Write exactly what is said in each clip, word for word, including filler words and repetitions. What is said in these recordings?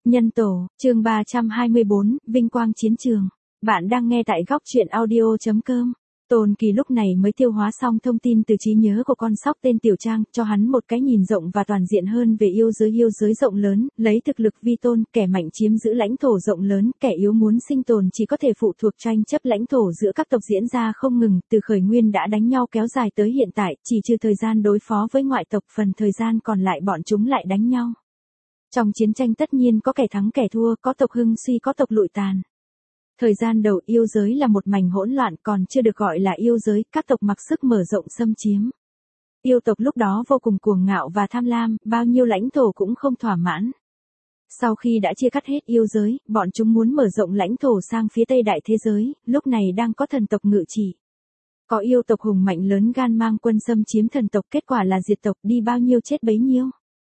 Nhân tổ, chương ba trăm hai mươi bốn, Vinh quang chiến trường. Bạn đang nghe tại góc truyện audio chấm com. Tôn Kỳ lúc này mới tiêu hóa xong thông tin từ trí nhớ của con sóc tên Tiểu Trang, cho hắn một cái nhìn rộng và toàn diện hơn về yêu giới. Yêu giới rộng lớn, lấy thực lực vi tôn, kẻ mạnh chiếm giữ lãnh thổ rộng lớn, kẻ yếu muốn sinh tồn chỉ có thể phụ thuộc tranh chấp lãnh thổ giữa các tộc diễn ra không ngừng, từ khởi nguyên đã đánh nhau kéo dài tới hiện tại, chỉ trừ thời gian đối phó với ngoại tộc, phần thời gian còn lại bọn chúng lại đánh nhau. Trong chiến tranh tất nhiên có kẻ thắng kẻ thua, có tộc hưng suy có tộc lụi tàn. Thời gian đầu yêu giới là một mảnh hỗn loạn, còn chưa được gọi là yêu giới, các tộc mặc sức mở rộng xâm chiếm. Yêu tộc lúc đó vô cùng cuồng ngạo và tham lam, bao nhiêu lãnh thổ cũng không thỏa mãn. Sau khi đã chia cắt hết yêu giới, bọn chúng muốn mở rộng lãnh thổ sang phía tây đại thế giới, lúc này đang có thần tộc ngự trị. Có yêu tộc hùng mạnh lớn gan mang quân xâm chiếm thần tộc, kết quả là diệt tộc, đi bao nhiêu chết bấy nhiêu.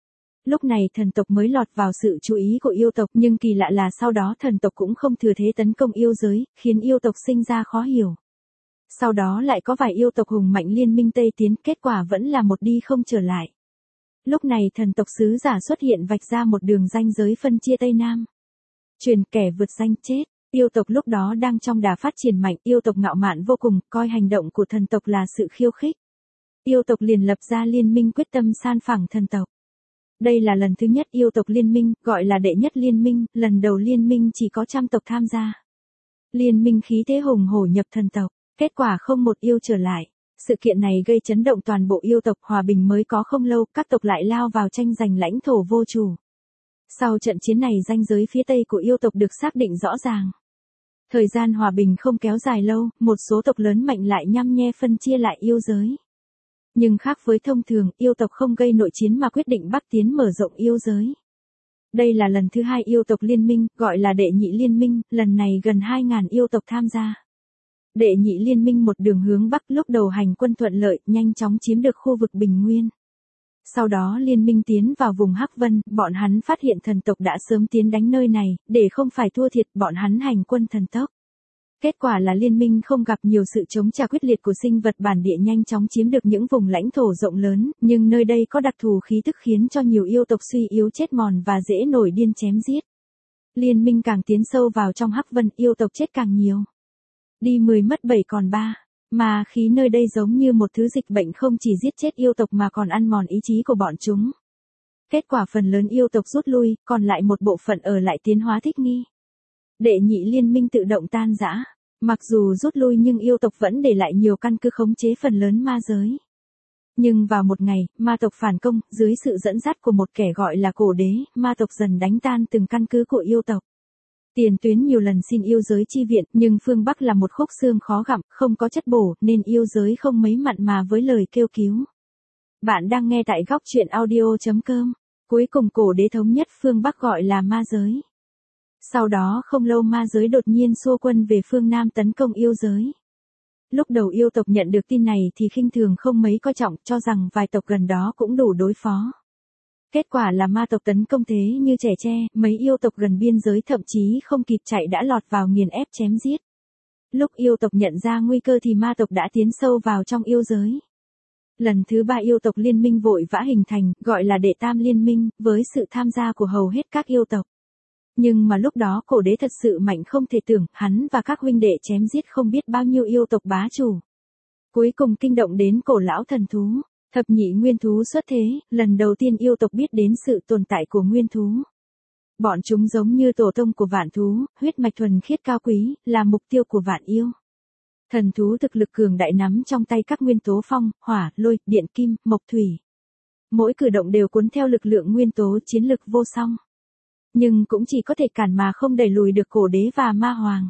Lúc này thần tộc mới lọt vào sự chú ý của yêu tộc, nhưng kỳ lạ là sau đó thần tộc cũng không thừa thế tấn công yêu giới, khiến yêu tộc sinh ra khó hiểu. Sau đó lại có vài yêu tộc hùng mạnh liên minh Tây tiến, kết quả vẫn là một đi không trở lại. Lúc này thần tộc sứ giả xuất hiện vạch ra một đường ranh giới phân chia Tây Nam. Truyền kẻ vượt ranh chết, yêu tộc lúc đó đang trong đà phát triển mạnh, yêu tộc ngạo mạn vô cùng, coi hành động của thần tộc là sự khiêu khích. Yêu tộc liền lập ra liên minh quyết tâm san phẳng thần tộc. Đây là lần thứ nhất yêu tộc liên minh, gọi là đệ nhất liên minh, lần đầu liên minh chỉ có trăm tộc tham gia. Liên minh khí thế hùng hổ nhập thần tộc, kết quả không một yêu trở lại. Sự kiện này gây chấn động toàn bộ yêu tộc, hòa bình mới có không lâu, các tộc lại lao vào tranh giành lãnh thổ vô chủ. Sau trận chiến này ranh giới phía tây của yêu tộc được xác định rõ ràng. Thời gian hòa bình không kéo dài lâu, một số tộc lớn mạnh lại nhăm nhe phân chia lại yêu giới. Nhưng khác với thông thường, yêu tộc không gây nội chiến mà quyết định bắc tiến mở rộng yêu giới. Đây là lần thứ hai yêu tộc liên minh, gọi là đệ nhị liên minh, lần này gần hai nghìn yêu tộc tham gia. Đệ nhị liên minh một đường hướng bắc, lúc đầu hành quân thuận lợi, nhanh chóng chiếm được khu vực Bình Nguyên. Sau đó liên minh tiến vào vùng Hắc Vân, bọn hắn phát hiện thần tộc đã sớm tiến đánh nơi này, để không phải thua thiệt, bọn hắn hành quân thần tốc. Kết quả là liên minh không gặp nhiều sự chống trả quyết liệt của sinh vật bản địa, nhanh chóng chiếm được những vùng lãnh thổ rộng lớn, nhưng nơi đây có đặc thù khí tức khiến cho nhiều yêu tộc suy yếu chết mòn và dễ nổi điên chém giết. Liên minh càng tiến sâu vào trong Hắc Vân, yêu tộc chết càng nhiều. Đi mười mất bảy còn ba, mà khí nơi đây giống như một thứ dịch bệnh không chỉ giết chết yêu tộc mà còn ăn mòn ý chí của bọn chúng. Kết quả phần lớn yêu tộc rút lui, còn lại một bộ phận ở lại tiến hóa thích nghi. Đệ nhị liên minh tự động tan rã. Mặc dù rút lui nhưng yêu tộc vẫn để lại nhiều căn cứ khống chế phần lớn ma giới. Nhưng vào một ngày, ma tộc phản công, dưới sự dẫn dắt của một kẻ gọi là cổ đế, ma tộc dần đánh tan từng căn cứ của yêu tộc. Tiền tuyến nhiều lần xin yêu giới chi viện, nhưng phương Bắc là một khúc xương khó gặm, không có chất bổ, nên yêu giới không mấy mặn mà với lời kêu cứu. Bạn đang nghe tại góc truyện audio chấm com. Cuối cùng cổ đế thống nhất phương Bắc gọi là ma giới. Sau đó không lâu ma giới đột nhiên xua quân về phương Nam tấn công yêu giới. Lúc đầu yêu tộc nhận được tin này thì khinh thường không mấy coi trọng, cho rằng vài tộc gần đó cũng đủ đối phó. Kết quả là ma tộc tấn công thế như trẻ tre, mấy yêu tộc gần biên giới thậm chí không kịp chạy đã lọt vào nghiền ép chém giết. Lúc yêu tộc nhận ra nguy cơ thì ma tộc đã tiến sâu vào trong yêu giới. Lần thứ ba yêu tộc liên minh vội vã hình thành, gọi là đệ tam liên minh, với sự tham gia của hầu hết các yêu tộc. Nhưng mà lúc đó cổ đế thật sự mạnh không thể tưởng, hắn và các huynh đệ chém giết không biết bao nhiêu yêu tộc bá chủ. Cuối cùng kinh động đến cổ lão thần thú, thập nhị nguyên thú xuất thế, lần đầu tiên yêu tộc biết đến sự tồn tại của nguyên thú. Bọn chúng giống như tổ tông của vạn thú, huyết mạch thuần khiết cao quý, là mục tiêu của vạn yêu. Thần thú thực lực cường đại nắm trong tay các nguyên tố phong, hỏa, lôi, điện kim, mộc thủy. Mỗi cử động đều cuốn theo lực lượng nguyên tố, chiến lực vô song. Nhưng cũng chỉ có thể cản mà không đẩy lùi được cổ đế và ma hoàng.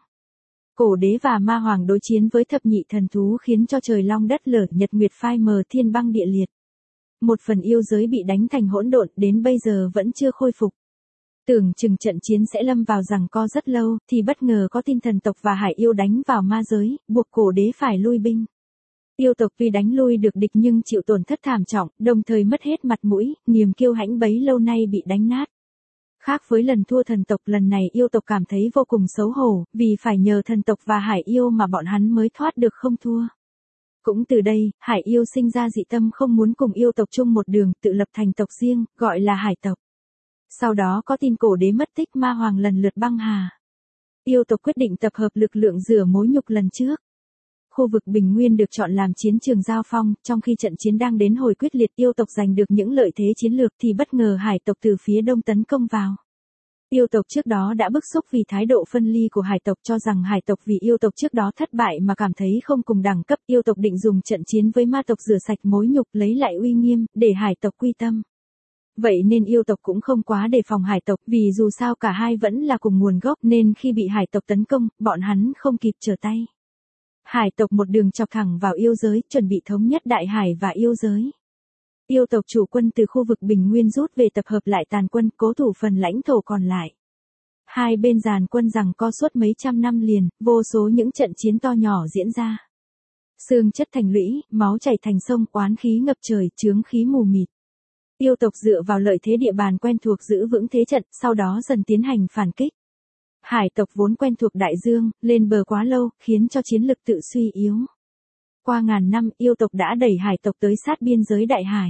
Cổ đế và ma hoàng đối chiến với thập nhị thần thú khiến cho trời long đất lở, nhật nguyệt phai mờ, thiên băng địa liệt. Một phần yêu giới bị đánh thành hỗn độn, đến bây giờ vẫn chưa khôi phục. Tưởng chừng trận chiến sẽ lâm vào giằng co rất lâu, thì bất ngờ có tin thần tộc và hải yêu đánh vào ma giới, buộc cổ đế phải lui binh. Yêu tộc tuy đánh lui được địch nhưng chịu tổn thất thảm trọng, đồng thời mất hết mặt mũi, niềm kiêu hãnh bấy lâu nay bị đánh nát. Khác với lần thua thần tộc, lần này yêu tộc cảm thấy vô cùng xấu hổ, vì phải nhờ thần tộc và hải yêu mà bọn hắn mới thoát được không thua. Cũng từ đây, hải yêu sinh ra dị tâm không muốn cùng yêu tộc chung một đường, tự lập thành tộc riêng, gọi là hải tộc. Sau đó có tin cổ đế mất tích, ma hoàng lần lượt băng hà. Yêu tộc quyết định tập hợp lực lượng rửa mối nhục lần trước. Khu vực Bình Nguyên được chọn làm chiến trường giao phong, trong khi trận chiến đang đến hồi quyết liệt, yêu tộc giành được những lợi thế chiến lược thì bất ngờ hải tộc từ phía đông tấn công vào. Yêu tộc trước đó đã bức xúc vì thái độ phân ly của hải tộc, cho rằng hải tộc vì yêu tộc trước đó thất bại mà cảm thấy không cùng đẳng cấp. Yêu tộc định dùng trận chiến với ma tộc rửa sạch mối nhục, lấy lại uy nghiêm, để hải tộc quy tâm. Vậy nên yêu tộc cũng không quá đề phòng hải tộc, vì dù sao cả hai vẫn là cùng nguồn gốc, nên khi bị hải tộc tấn công, bọn hắn không kịp trở tay. Hải tộc một đường chọc thẳng vào yêu giới, chuẩn bị thống nhất đại hải và yêu giới. Yêu tộc chủ quân từ khu vực Bình Nguyên rút về tập hợp lại tàn quân, cố thủ phần lãnh thổ còn lại. Hai bên giàn quân giằng co suốt mấy trăm năm liền, vô số những trận chiến to nhỏ diễn ra. Xương chất thành lũy, máu chảy thành sông, oán khí ngập trời, chướng khí mù mịt. Yêu tộc dựa vào lợi thế địa bàn quen thuộc giữ vững thế trận, sau đó dần tiến hành phản kích. Hải tộc vốn quen thuộc đại dương, lên bờ quá lâu, khiến cho chiến lực tự suy yếu. Qua ngàn năm, yêu tộc đã đẩy hải tộc tới sát biên giới đại hải.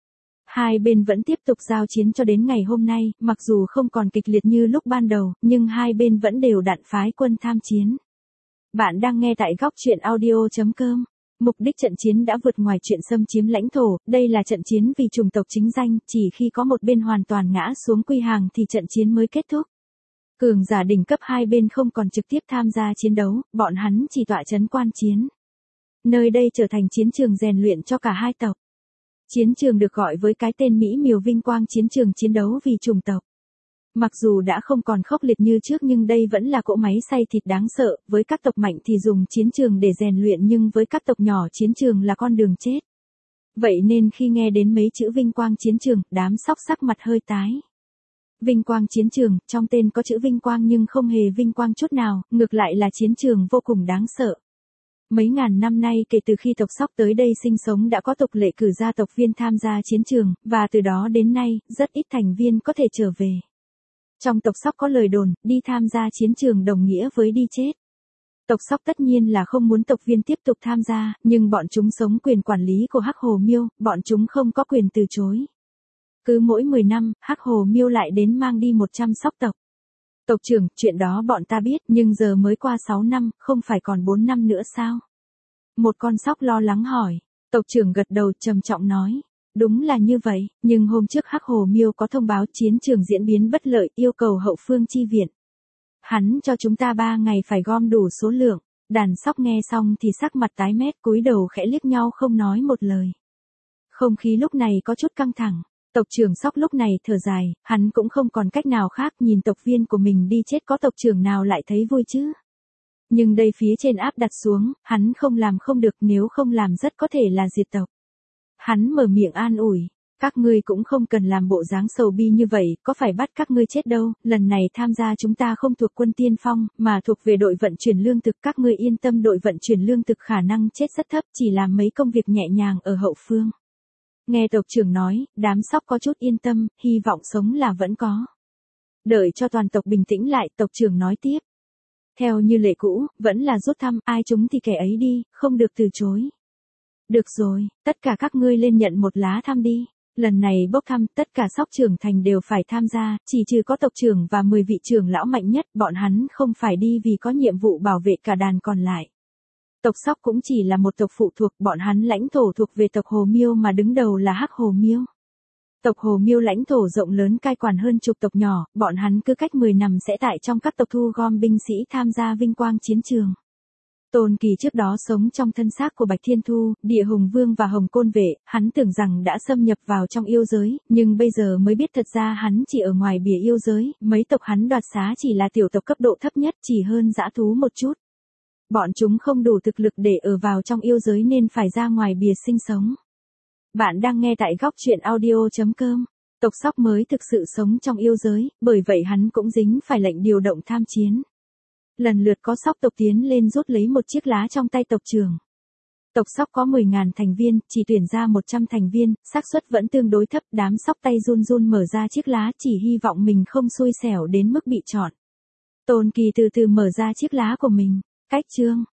Hai bên vẫn tiếp tục giao chiến cho đến ngày hôm nay, mặc dù không còn kịch liệt như lúc ban đầu, nhưng hai bên vẫn đều đặn phái quân tham chiến. Bạn đang nghe tại góc truyện audio chấm com. Mục đích trận chiến đã vượt ngoài chuyện xâm chiếm lãnh thổ, đây là trận chiến vì chủng tộc chính danh, chỉ khi có một bên hoàn toàn ngã xuống quy hàng thì trận chiến mới kết thúc. Cường giả đỉnh cấp hai bên không còn trực tiếp tham gia chiến đấu, bọn hắn chỉ tọa chấn quan chiến. Nơi đây trở thành chiến trường rèn luyện cho cả hai tộc. Chiến trường được gọi với cái tên mỹ miều vinh quang, chiến trường chiến đấu vì chủng tộc. Mặc dù đã không còn khốc liệt như trước nhưng đây vẫn là cỗ máy xay thịt đáng sợ, với các tộc mạnh thì dùng chiến trường để rèn luyện nhưng với các tộc nhỏ chiến trường là con đường chết. Vậy nên khi nghe đến mấy chữ vinh quang chiến trường, đám sóc sắc mặt hơi tái. Vinh quang chiến trường, trong tên có chữ vinh quang nhưng không hề vinh quang chút nào, ngược lại là chiến trường vô cùng đáng sợ. Mấy ngàn năm nay kể từ khi tộc Sóc tới đây sinh sống đã có tục lệ cử gia tộc viên tham gia chiến trường, và từ đó đến nay, rất ít thành viên có thể trở về. Trong tộc Sóc có lời đồn, đi tham gia chiến trường đồng nghĩa với đi chết. Tộc Sóc tất nhiên là không muốn tộc viên tiếp tục tham gia, nhưng bọn chúng sống quyền quản lý của Hắc Hồ Miêu, bọn chúng không có quyền từ chối. Cứ mỗi mười năm, Hắc Hồ Miêu lại đến mang đi một trăm Sóc tộc. Tộc trưởng, chuyện đó bọn ta biết, nhưng giờ mới qua sáu năm, không phải còn bốn năm nữa sao? Một con sóc lo lắng hỏi. Tộc trưởng gật đầu trầm trọng nói. Đúng là như vậy, nhưng hôm trước Hắc Hồ Miêu có thông báo chiến trường diễn biến bất lợi, yêu cầu hậu phương chi viện. Hắn cho chúng ta ba ngày phải gom đủ số lượng. Đàn sóc nghe xong thì sắc mặt tái mét, cúi đầu khẽ liếc nhau không nói một lời. Không khí lúc này có chút căng thẳng. Tộc trưởng Sóc lúc này thở dài, hắn cũng không còn cách nào khác, nhìn tộc viên của mình đi chết có tộc trưởng nào lại thấy vui chứ. Nhưng đây phía trên áp đặt xuống, hắn không làm không được, nếu không làm rất có thể là diệt tộc. Hắn mở miệng an ủi, các ngươi cũng không cần làm bộ dáng sầu bi như vậy, có phải bắt các ngươi chết đâu, lần này tham gia chúng ta không thuộc quân tiên phong, mà thuộc về đội vận chuyển lương thực, các ngươi yên tâm, đội vận chuyển lương thực khả năng chết rất thấp, chỉ làm mấy công việc nhẹ nhàng ở hậu phương. Nghe tộc trưởng nói, đám sóc có chút yên tâm, hy vọng sống là vẫn có. Đợi cho toàn tộc bình tĩnh lại, tộc trưởng nói tiếp. Theo như lệ cũ, vẫn là rút thăm, ai trúng thì kẻ ấy đi, không được từ chối. Được rồi, tất cả các ngươi lên nhận một lá thăm đi. Lần này bốc thăm, tất cả sóc trưởng thành đều phải tham gia, chỉ trừ có tộc trưởng và mười vị trưởng lão mạnh nhất, bọn hắn không phải đi vì có nhiệm vụ bảo vệ cả đàn còn lại. Tộc Sóc cũng chỉ là một tộc phụ thuộc, bọn hắn lãnh thổ thuộc về tộc Hồ Miêu mà đứng đầu là Hắc Hồ Miêu. Tộc Hồ Miêu lãnh thổ rộng lớn cai quản hơn chục tộc nhỏ, bọn hắn cứ cách mười năm sẽ tại trong các tộc thu gom binh sĩ tham gia vinh quang chiến trường. Tôn Kỳ trước đó sống trong thân xác của Bạch Thiên Thu, Địa Hùng Vương và Hồng Côn Vệ, hắn tưởng rằng đã xâm nhập vào trong yêu giới, nhưng bây giờ mới biết thật ra hắn chỉ ở ngoài bìa yêu giới, mấy tộc hắn đoạt xá chỉ là tiểu tộc cấp độ thấp nhất, chỉ hơn dã thú một chút. Bọn chúng không đủ thực lực để ở vào trong yêu giới nên phải ra ngoài bìa sinh sống. Bạn đang nghe tại góc truyện audio chấm com. Tộc Sóc mới thực sự sống trong yêu giới, bởi vậy hắn cũng dính phải lệnh điều động tham chiến. Lần lượt có Sóc tộc tiến lên rút lấy một chiếc lá trong tay tộc trưởng. Tộc Sóc có mười nghìn thành viên, chỉ tuyển ra một trăm thành viên, xác suất vẫn tương đối thấp, đám Sóc tay run run mở ra chiếc lá, chỉ hy vọng mình không xui xẻo đến mức bị chọn. Tôn Kỳ từ từ mở ra chiếc lá của mình. Cách chương,